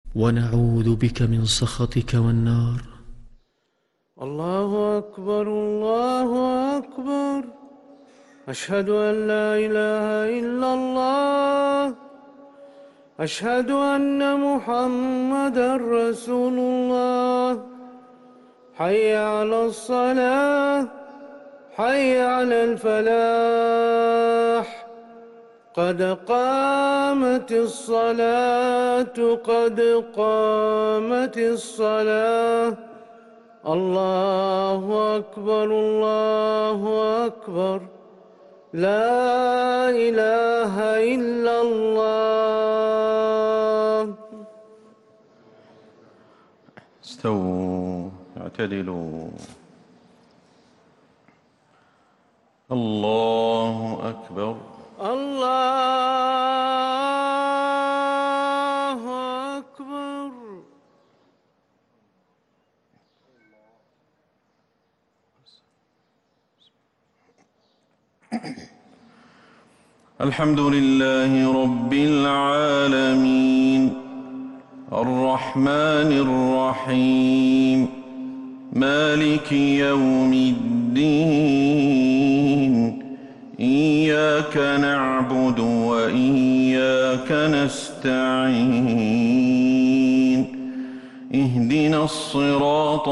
ونعوذ بك من سخطك والنار. الله أكبر الله أكبر، أشهد أن لا إله إلا الله، أشهد أن محمدًا رسول الله. حي على الصلاة، حي على الفلاح، قد قامت الصلاة، قد قامت الصلاة. الله أكبر الله أكبر، لا إله إلا الله. استووا اعتدلوا. الله أكبر الله أكبر. الحمد لله رب العالمين، الرحمن الرحيم، مالك يوم الدين. إياك نعبد وإياك نستعين. اهدنا الصراط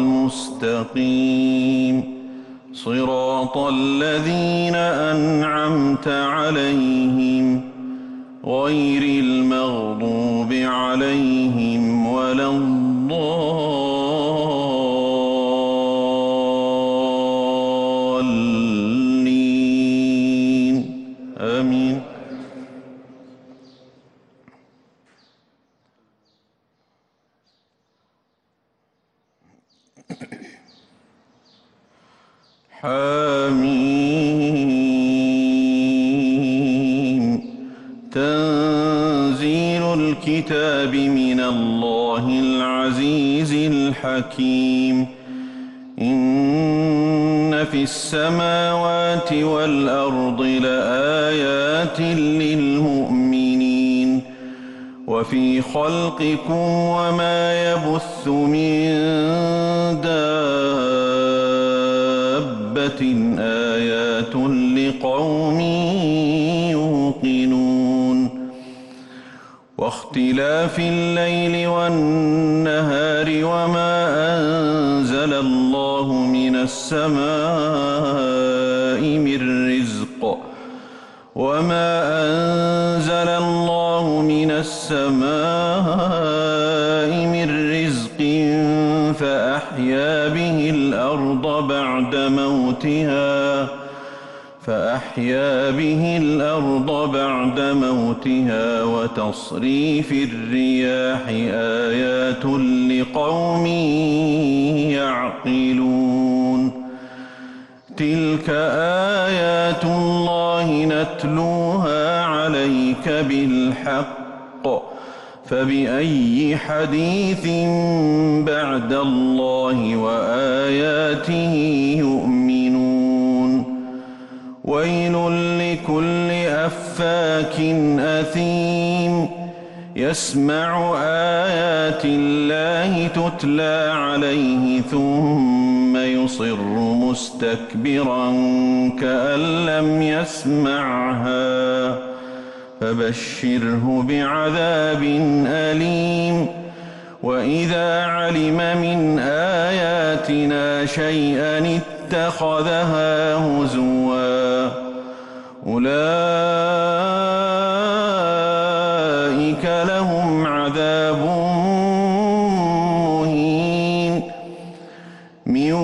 المستقيم، صراط الذين أنعمت عليهم غير المغضوب عليهم ولا الضالين. آمين. حميم. تنزيل الكتاب من الله العزيز الحكيم. إن في السماوات والأرض لآيات للمؤمنين، وفي خلقكم وما يبث من دابة آيات لقوم يوقنون. واختلاف الليل والنهار وما أنزل الله من السماء من رزق، فأحيا به الأرض بعد موتها وتصريف الرياح آيات لقوم يعقلون. تلك آيات الله نتلوها عليك بالحق، فبأي حديث بعد الله وآياته يؤمنون. ويل لكل أفاك أثيم يسمع آيات الله تتلى عليه ثم يصر مستكبرا كأن لم يسمعها، فبشره بعذاب أليم. وإذا علم من آياتنا شيئا اتخذها هزوا. أولئك لهم عذاب مهين من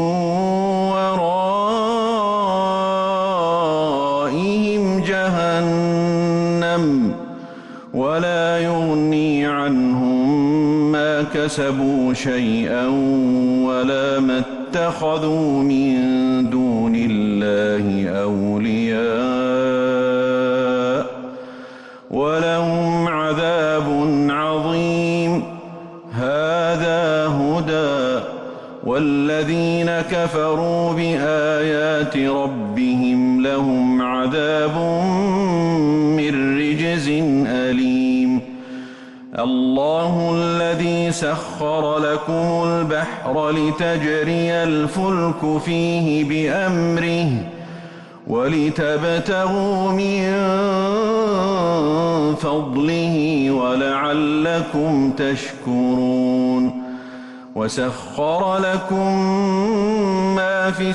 ورائهم جهنم، ولا يغني عنهم ما كسبوا شيئا ولا ما اتخذوا من دون الله أولياء، ولهم عذاب عظيم. هذا هدى، والذين كفروا بآيات ربهم لهم عذاب من رجز أليم. الله الذي سخر لكم البحر لتجري الفلك فيه بأمره ولتبتغوا من فضله ولعلكم تشكرون وسخر لكم ما في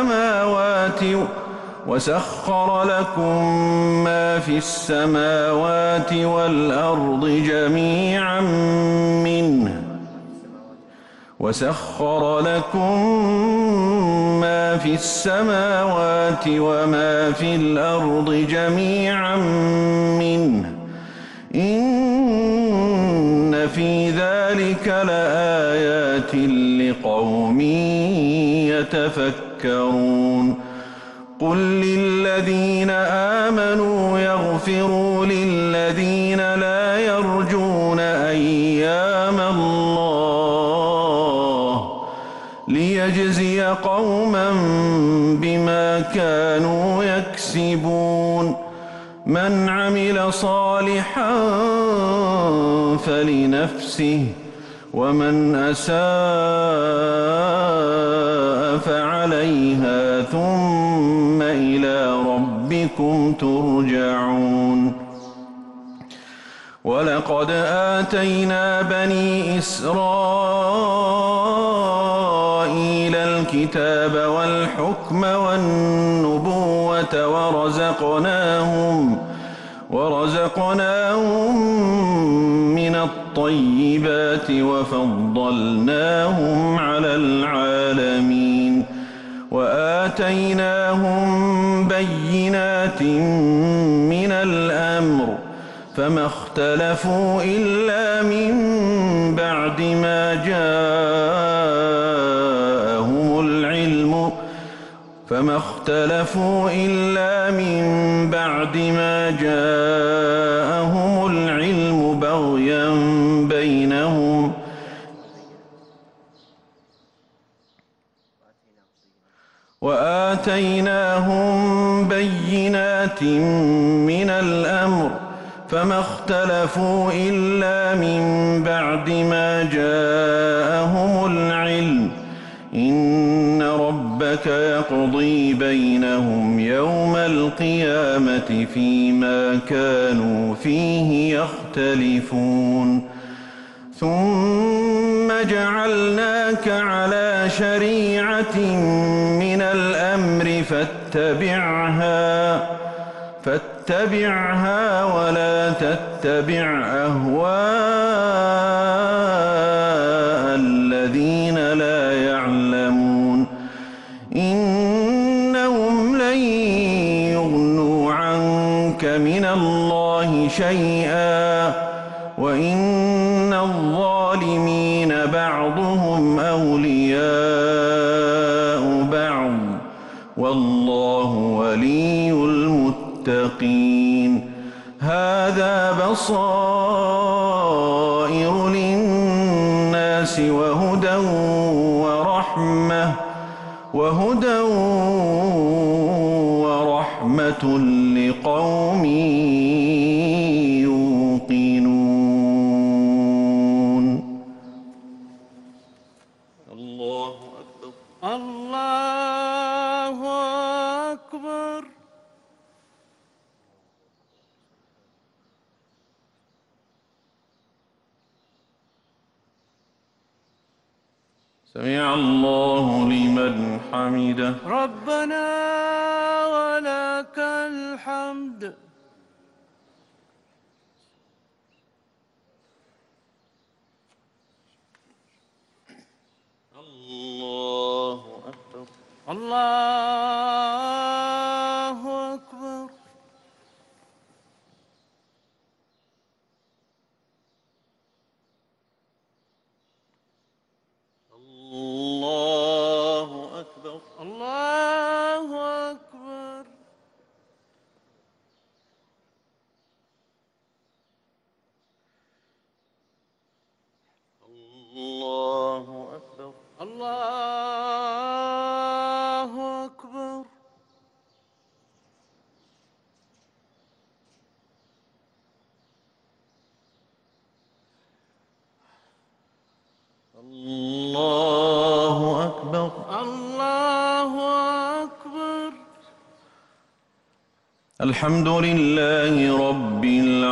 السماوات والأرض جميعا منه وسخر لكم ما في السماوات وما في الأرض جميعا منه إن في ذلك لآيات لقوم يتفكرون قل للذين آمنوا يغفروا للذين لا يرجون أيام الله ليجزي قوما بما كانوا يكسبون من عمل صالحا فلنفسه ومن أساء فعليها ثم إلى ربكم ترجعون ولقد آتينا بني إسرائيل الكتاب والحكم والنبوة ورزقناهم من الطيبات وفضلناهم على العالمين وآتيناهم بينات من الأمر فما اختلفوا إلا من بعد ما جاءهم العلم بغيا بينهم وآتيناهم بينات من الأمر فما اختلفوا إلا من بعد ما جاءهم العلم إن ربك يقضي بينهم يوم القيامة فيما كانوا فيه يختلفون ثم جعلناك على شريعة من الأمر فاتبعها ولا تتبع أهواء الذين لا يعلمون إنهم لن يغنوا عنك من الله شيئا وإن الظالمين بعضهم أولياء بعض والله ولي المتقين هذا بصائر للناس وهدى ورحمة لقوم يوقنون الله أكبر الله أكبر سمع الله لمن حمده ربنا ولك الحمد الله أكبر الله أكبر الله أكبر الله أكبر الله أكبر الله أكبر الله أكبر. الله أكبر. الحمد لله رب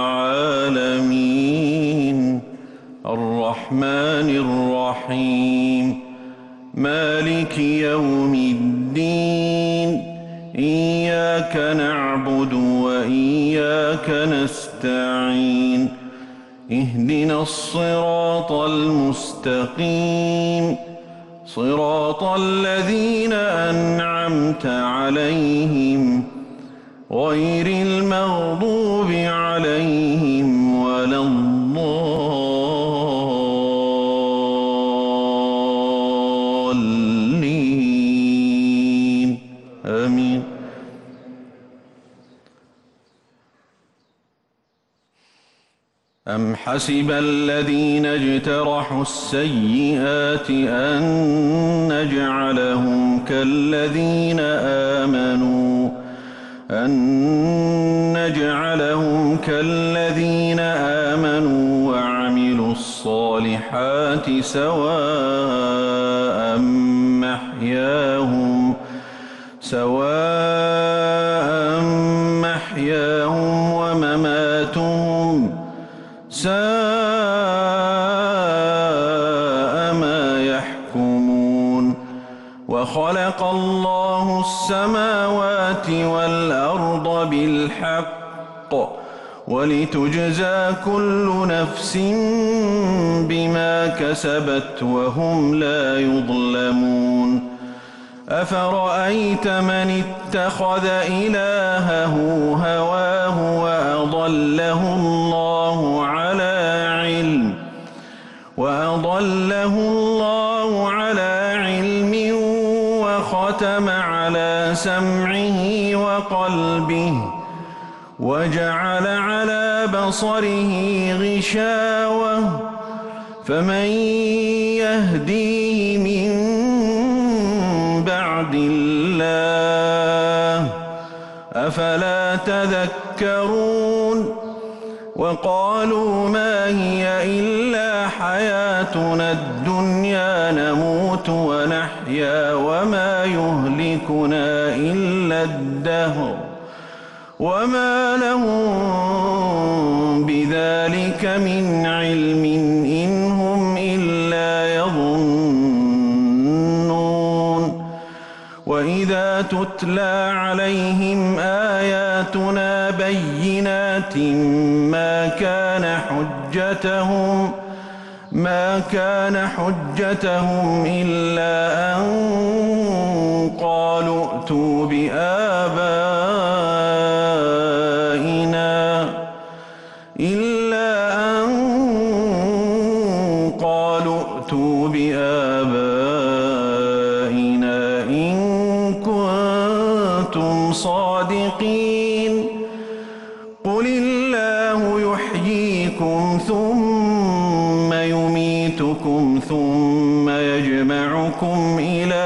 العالمين الرحمن الرحيم مالك يوم الدين إياك نعبد وإياك نستعين اهدنا الصراط المستقيم صراط الذين أنعمت عليهم غير المغضوب عليهم ولا الضالين آمين. أم حسب الذين اجترحوا السيئات أن نجعلهم كالذين آمنوا وعملوا الصالحات سواء محياهم ومماتهم ساء ما يحكمون. وخلق الله السماوات والأرض بالحق ولتجزى كل نفس بما كسبت وهم لا يظلمون. أفرأيت من اتخذ إلهه هواه وأضله الله على علم وختم على سمعه وقلبه وجعل على بصره غشاوة فمن يهديه من بعد الله أفلا تذكرون. وقالوا ما هي إلا حياتنا الدنيا نموت ونحيا وما يهلكنا إلا الدهر وما لهم بذلك من علم إن هم إلا يظنون. وإذا تتلى عليهم آياتنا بينات ما كان حجتهم إلا أن قالوا ائتوا بآبائنا إن كنتم صادقين. قل الله يحييكم ثم يميتكم ثم يجمعكم إلى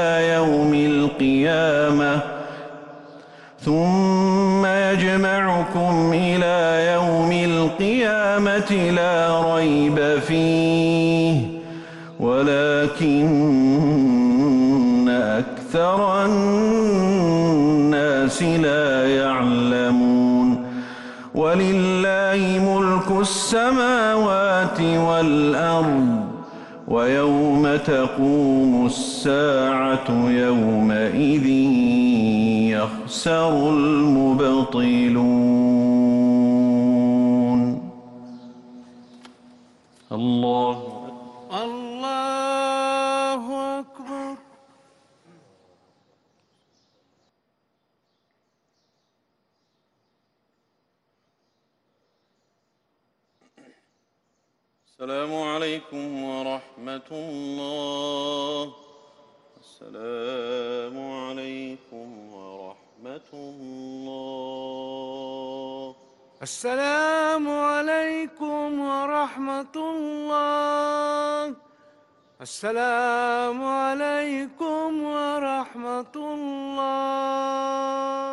يوم القيامة لا ريب فيه ولكن أكثر الناس لا يعلمون. ولله ملك السماوات والأرض ويوم تقوم الساعة يومئذ يخسر المبطلون. الله أكبر. السلام عليكم ورحمة الله. السلام عليكم ورحمة الله. السلام عليكم ورحمة الله. السلام عليكم ورحمة الله.